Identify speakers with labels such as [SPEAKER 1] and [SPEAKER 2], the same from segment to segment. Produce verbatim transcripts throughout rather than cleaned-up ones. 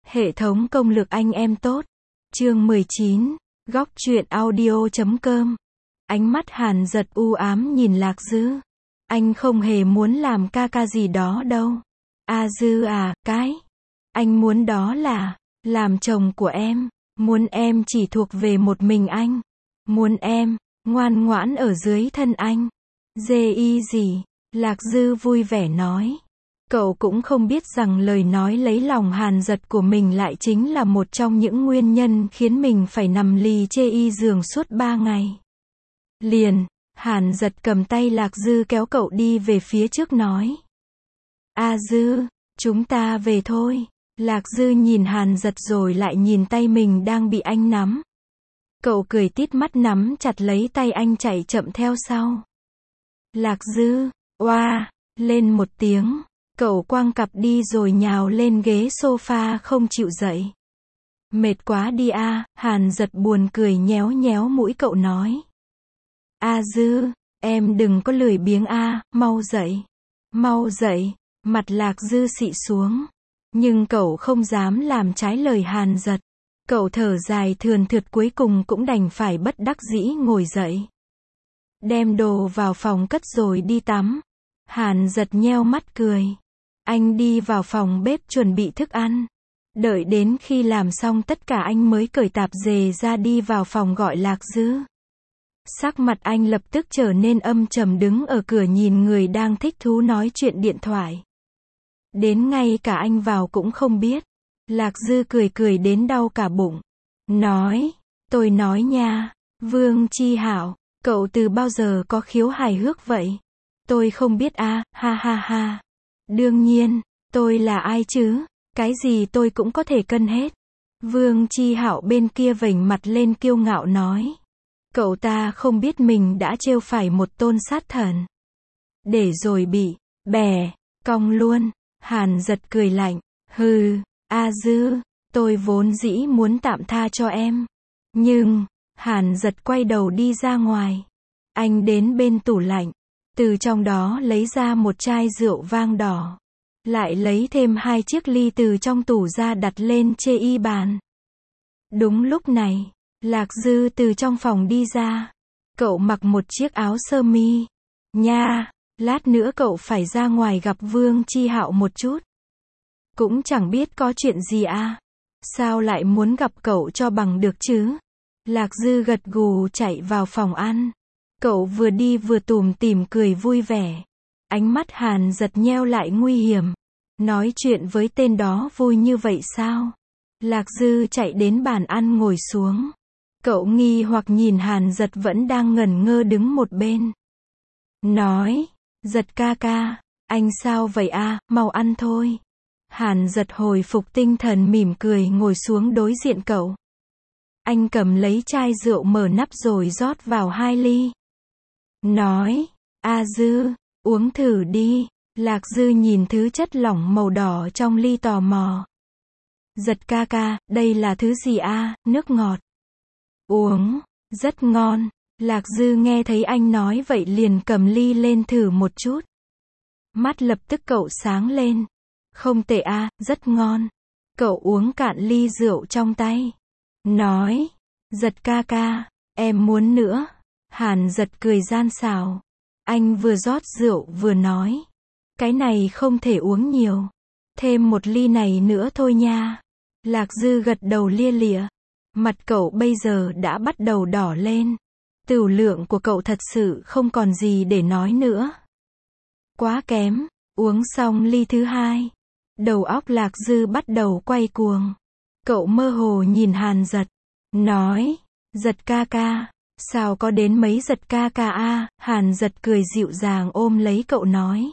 [SPEAKER 1] Hệ thống công lực anh em tốt. Chương mười chín, góc truyện audio chấm com. Ánh mắt Hàn Dật u ám nhìn Lạc Dư. Anh không hề muốn làm ca ca gì đó đâu. A Dư à, cái anh muốn đó là làm chồng của em, muốn em chỉ thuộc về một mình anh, muốn em ngoan ngoãn ở dưới thân anh. Dê y gì? Lạc Dư vui vẻ nói. Cậu cũng không biết rằng lời nói lấy lòng Hàn Dật của mình lại chính là một trong những nguyên nhân khiến mình phải nằm lì chê y giường suốt ba ngày. Liền, Hàn Dật cầm tay Lạc Dư kéo cậu đi về phía trước nói. A Dư, chúng ta về thôi. Lạc Dư nhìn Hàn Dật rồi lại nhìn tay mình đang bị anh nắm. Cậu cười tít mắt nắm chặt lấy tay anh chạy chậm theo sau. Lạc Dư, oa, lên một tiếng. Cậu quăng cặp đi rồi nhào lên ghế sofa không chịu dậy. Mệt quá đi a, à, Hàn Dật buồn cười nhéo nhéo mũi cậu nói. A Dư, em đừng có lười biếng a, à, mau dậy. Mau dậy, mặt Lạc Dư xị xuống. Nhưng cậu không dám làm trái lời Hàn Dật. Cậu thở dài thườn thượt cuối cùng cũng đành phải bất đắc dĩ ngồi dậy. Đem đồ vào phòng cất rồi đi tắm. Hàn Dật nheo mắt cười. Anh đi vào phòng bếp chuẩn bị thức ăn. Đợi đến khi làm xong tất cả anh mới cởi tạp dề ra đi vào phòng gọi Lạc Dư. Sắc mặt anh lập tức trở nên âm trầm đứng ở cửa nhìn người đang thích thú nói chuyện điện thoại. Đến ngay cả anh vào cũng không biết. Lạc Dư cười cười đến đau cả bụng. Nói, tôi nói nha, Vương Chi Hạo, cậu từ bao giờ có khiếu hài hước vậy? Tôi không biết a, à, ha ha ha. Đương nhiên, tôi là ai chứ, cái gì tôi cũng có thể cân hết. Vương Chi Hạo bên kia vểnh mặt lên kiêu ngạo nói. Cậu ta không biết mình đã trêu phải một tôn sát thần. Để rồi bị, bè, cong luôn. Hàn Dật cười lạnh. Hừ, A Dư, tôi vốn dĩ muốn tạm tha cho em. Nhưng, Hàn Dật quay đầu đi ra ngoài. Anh đến bên tủ lạnh. Từ trong đó lấy ra một chai rượu vang đỏ. Lại lấy thêm hai chiếc ly từ trong tủ ra đặt lên chê y bàn. Đúng lúc này, Lạc Dư từ trong phòng đi ra. Cậu mặc một chiếc áo sơ mi. Nha, lát nữa cậu phải ra ngoài gặp Vương Chi Hạo một chút. Cũng chẳng biết có chuyện gì à. Sao lại muốn gặp cậu cho bằng được chứ? Lạc Dư gật gù chạy vào phòng ăn. Cậu vừa đi vừa tủm tỉm cười vui vẻ. Ánh mắt Hàn Dật nheo lại nguy hiểm. Nói chuyện với tên đó vui như vậy sao? Lạc Dư chạy đến bàn ăn ngồi xuống. Cậu nghi hoặc nhìn Hàn Dật vẫn đang ngẩn ngơ đứng một bên. Nói, Dật ca ca, anh sao vậy a, à, mau ăn thôi. Hàn Dật hồi phục tinh thần mỉm cười ngồi xuống đối diện cậu. Anh cầm lấy chai rượu mở nắp rồi rót vào hai ly. Nói, A Dư, uống thử đi. Lạc Dư nhìn thứ chất lỏng màu đỏ trong ly tò mò. Dật ca ca, đây là thứ gì a, à? Nước ngọt. Uống, rất ngon. Lạc Dư nghe thấy anh nói vậy liền cầm ly lên thử một chút. Mắt lập tức cậu sáng lên. Không tệ a, à, rất ngon. Cậu uống cạn ly rượu trong tay. Nói, Dật ca ca, em muốn nữa. Hàn Dật cười gian xảo. Anh vừa rót rượu vừa nói. Cái này không thể uống nhiều. Thêm một ly này nữa thôi nha. Lạc Dư gật đầu lia lịa. Mặt cậu bây giờ đã bắt đầu đỏ lên. Tửu lượng của cậu thật sự không còn gì để nói nữa. Quá kém. Uống xong ly thứ hai. Đầu óc Lạc Dư bắt đầu quay cuồng. Cậu mơ hồ nhìn Hàn Dật. Nói, Dật ca ca. Sao có đến mấy Dật ca ca a, à? Hàn Dật cười dịu dàng ôm lấy cậu nói.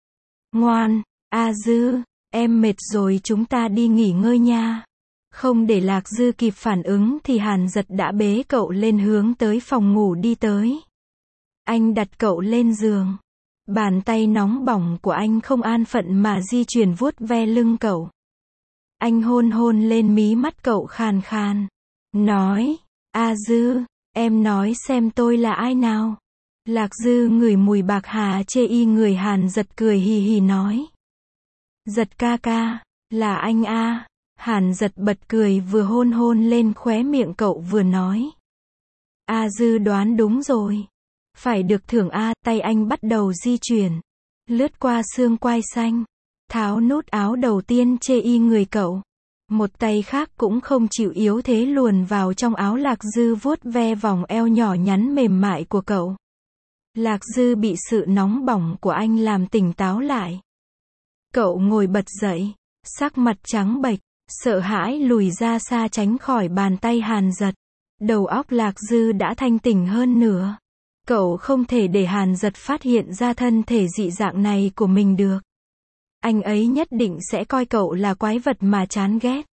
[SPEAKER 1] Ngoan, A Dư, em mệt rồi chúng ta đi nghỉ ngơi nha. Không để Lạc Dư kịp phản ứng thì Hàn Dật đã bế cậu lên hướng tới phòng ngủ đi tới. Anh đặt cậu lên giường. Bàn tay nóng bỏng của anh không an phận mà di chuyển vuốt ve lưng cậu. Anh hôn hôn lên mí mắt cậu khàn khàn. Nói, A Dư, em nói xem tôi là ai nào? Lạc Dư ngửi mùi bạc hà chê y người Hàn Dật cười hì hì nói. Dật ca ca, là anh a. Hàn Dật bật cười vừa hôn hôn lên khóe miệng cậu vừa nói. A Dư đoán đúng rồi. Phải được thưởng A, tay anh bắt đầu di chuyển. Lướt qua xương quai xanh. Tháo nút áo đầu tiên chê y người cậu. Một tay khác cũng không chịu yếu thế luồn vào trong áo Lạc Dư vuốt ve vòng eo nhỏ nhắn mềm mại của cậu. Lạc Dư bị sự nóng bỏng của anh làm tỉnh táo lại. Cậu ngồi bật dậy, sắc mặt trắng bệch, sợ hãi lùi ra xa tránh khỏi bàn tay Hàn Dật. Đầu óc Lạc Dư đã thanh tỉnh hơn nữa. Cậu không thể để Hàn Dật phát hiện ra thân thể dị dạng này của mình được. Anh ấy nhất định sẽ coi cậu là quái vật mà chán ghét.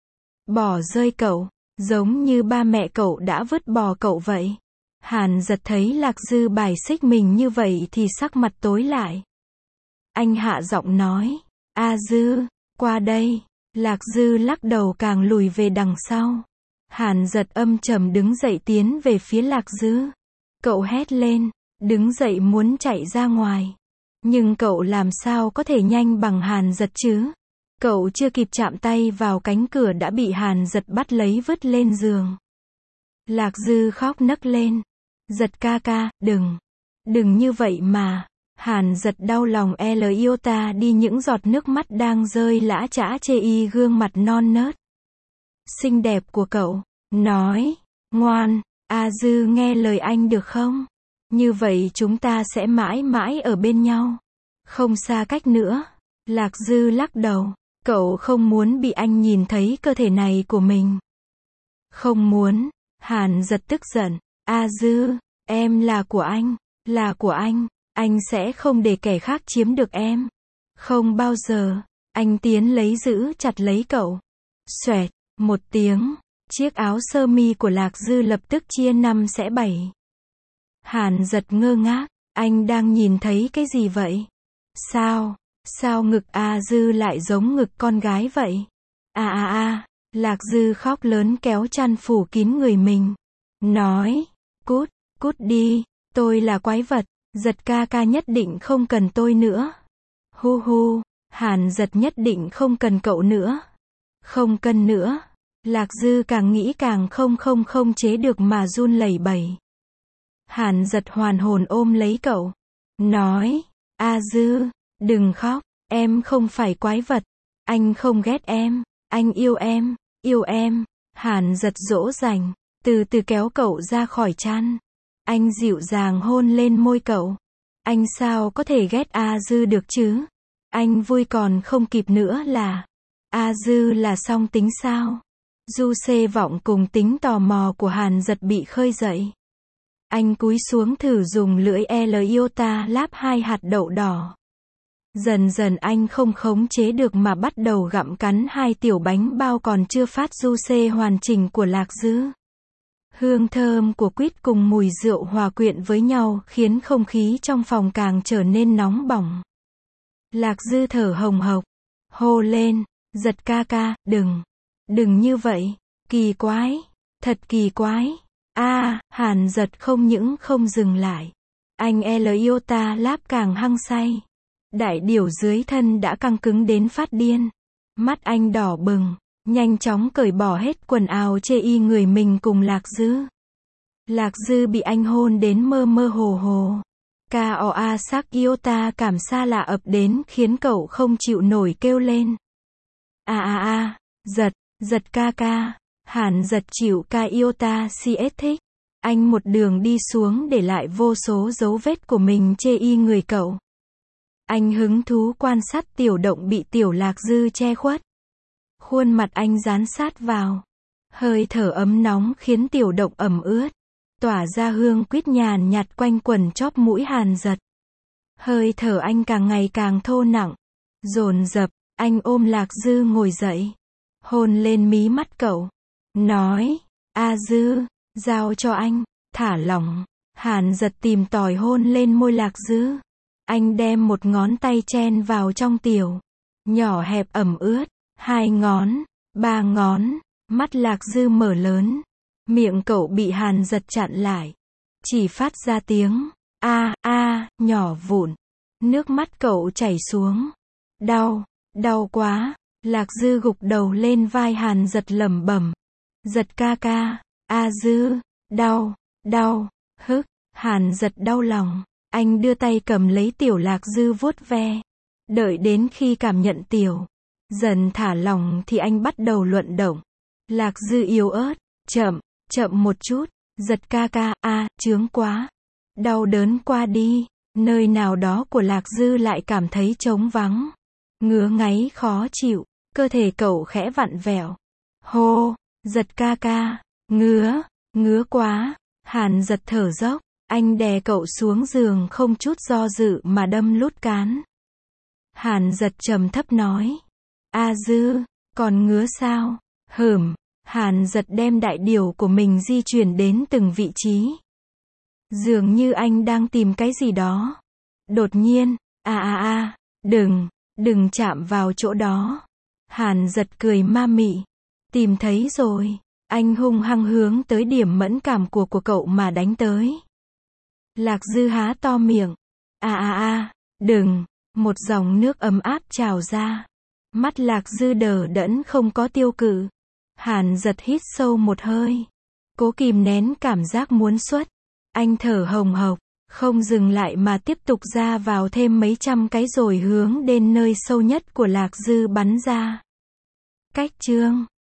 [SPEAKER 1] Bỏ rơi cậu, giống như ba mẹ cậu đã vứt bỏ cậu vậy. Hàn Dật thấy Lạc Dư bài xích mình như vậy thì sắc mặt tối lại. Anh hạ giọng nói, A Dư, qua đây. Lạc Dư lắc đầu càng lùi về đằng sau. Hàn Dật âm trầm đứng dậy tiến về phía Lạc Dư. Cậu hét lên, đứng dậy muốn chạy ra ngoài. Nhưng cậu làm sao có thể nhanh bằng Hàn Dật chứ? Cậu chưa kịp chạm tay vào cánh cửa đã bị Hàn Dật bắt lấy vứt lên giường. Lạc Dư khóc nấc lên. Dật ca ca, đừng. Đừng như vậy mà. Hàn Dật đau lòng L yêu ta đi những giọt nước mắt đang rơi lã chã chê y gương mặt non nớt. Xinh đẹp của cậu. Nói. Ngoan. A Dư nghe lời anh được không? Như vậy chúng ta sẽ mãi mãi ở bên nhau. Không xa cách nữa. Lạc Dư lắc đầu. Cậu không muốn bị anh nhìn thấy cơ thể này của mình. Không muốn. Hàn Dật tức giận. A Dư, em là của anh. Là của anh. Anh sẽ không để kẻ khác chiếm được em. Không bao giờ. Anh tiến lấy giữ chặt lấy cậu. Xoẹt. Một tiếng. Chiếc áo sơ mi của Lạc Dư lập tức chia năm xẻ bảy. Hàn Dật ngơ ngác. Anh đang nhìn thấy cái gì vậy? Sao? Sao ngực A Dư lại giống ngực con gái vậy? À à à. Lạc Dư khóc lớn kéo chăn phủ kín người mình. Nói. Cút. Cút đi. Tôi là quái vật. Dật ca ca nhất định không cần tôi nữa. Hu hu. Hàn Dật nhất định không cần cậu nữa. Không cần nữa. Lạc Dư càng nghĩ càng không không không chế được mà run lẩy bẩy. Hàn Dật hoàn hồn ôm lấy cậu. Nói. A Dư. Đừng khóc. Em không phải quái vật. Anh không ghét em. Anh yêu em. Yêu em. Hàn Dật dỗ dành. Từ từ kéo cậu ra khỏi chăn. Anh dịu dàng hôn lên môi cậu. Anh sao có thể ghét A Dư được chứ? Anh vui còn không kịp nữa là. A Dư là song tính sao? Du xê vọng cùng tính tò mò của Hàn Dật bị khơi dậy. Anh cúi xuống thử dùng lưỡi L yêu ta láp hai hạt đậu đỏ. Dần dần anh không khống chế được mà bắt đầu gặm cắn hai tiểu bánh bao còn chưa phát du xê hoàn chỉnh của Lạc Dư. Hương thơm của quýt cùng mùi rượu hòa quyện với nhau khiến không khí trong phòng càng trở nên nóng bỏng. Lạc Dư thở hồng hộc, hô lên, Dật ca ca, đừng, đừng như vậy, kỳ quái, thật kỳ quái. A, à, Hàn Dật không những không dừng lại. Anh L yêu ta láp càng hăng say. Đại điểu dưới thân đã căng cứng đến phát điên. Mắt anh đỏ bừng. Nhanh chóng cởi bỏ hết quần áo chê y người mình cùng Lạc Dư. Lạc Dư bị anh hôn đến mơ mơ hồ hồ. Ca o a sắc yêu ta cảm xa lạ ập đến khiến cậu không chịu nổi kêu lên. A a a, Dật, Dật ca ca. Hàn Dật chịu ca yêu ta si ết thích. Anh một đường đi xuống để lại vô số dấu vết của mình chê y người cậu. Anh hứng thú quan sát tiểu động bị tiểu Lạc Dư che khuất. Khuôn mặt anh dán sát vào. Hơi thở ấm nóng khiến tiểu động ẩm ướt. Tỏa ra hương quýt nhàn nhạt quanh quần chóp mũi Hàn Dật. Hơi thở anh càng ngày càng thô nặng. Dồn dập, anh ôm Lạc Dư ngồi dậy. Hôn lên mí mắt cậu. Nói, A Dư, giao cho anh, thả lỏng. Hàn Dật tìm tòi hôn lên môi Lạc Dư. Anh đem một ngón tay chen vào trong tiểu. Nhỏ hẹp ẩm ướt. Hai ngón, ba ngón, mắt Lạc Dư mở lớn. Miệng cậu bị Hàn Dật chặn lại. Chỉ phát ra tiếng, a a, nhỏ vụn. Nước mắt cậu chảy xuống. Đau, đau quá. Lạc Dư gục đầu lên vai Hàn Giật lẩm bẩm. Giật ca ca, a Dư, đau, đau, hức, Hàn Giật đau lòng. Anh đưa tay cầm lấy tiểu Lạc Dư vuốt ve. Đợi đến khi cảm nhận tiểu dần thả lỏng thì anh bắt đầu luận động. Lạc Dư yếu ớt, chậm, chậm một chút, Giật ca ca, a, chướng quá. Đau đớn qua đi, nơi nào đó của Lạc Dư lại cảm thấy trống vắng. Ngứa ngáy khó chịu, cơ thể cậu khẽ vặn vẹo. Hô, Giật ca ca, ngứa, ngứa quá. Hàn Giật thở dốc, anh đè cậu xuống giường không chút do dự mà đâm lút cán. Hàn Giật trầm thấp nói. A Dư, còn ngứa sao? Hửm. Hàn Giật đem đại điều của mình di chuyển đến từng vị trí. Dường như anh đang tìm cái gì đó. Đột nhiên, a a a, đừng, đừng chạm vào chỗ đó. Hàn Giật cười ma mị. Tìm thấy rồi. Anh hung hăng hướng tới điểm mẫn cảm của của cậu mà đánh tới. Lạc Dư há to miệng. A a a, đừng. Một dòng nước ấm áp trào ra. Mắt Lạc Dư đờ đẫn không có tiêu cự. Hàn Giật hít sâu một hơi. Cố kìm nén cảm giác muốn xuất. Anh thở hồng hộc, không dừng lại mà tiếp tục ra vào thêm mấy trăm cái rồi hướng đến nơi sâu nhất của Lạc Dư bắn ra. Cách chương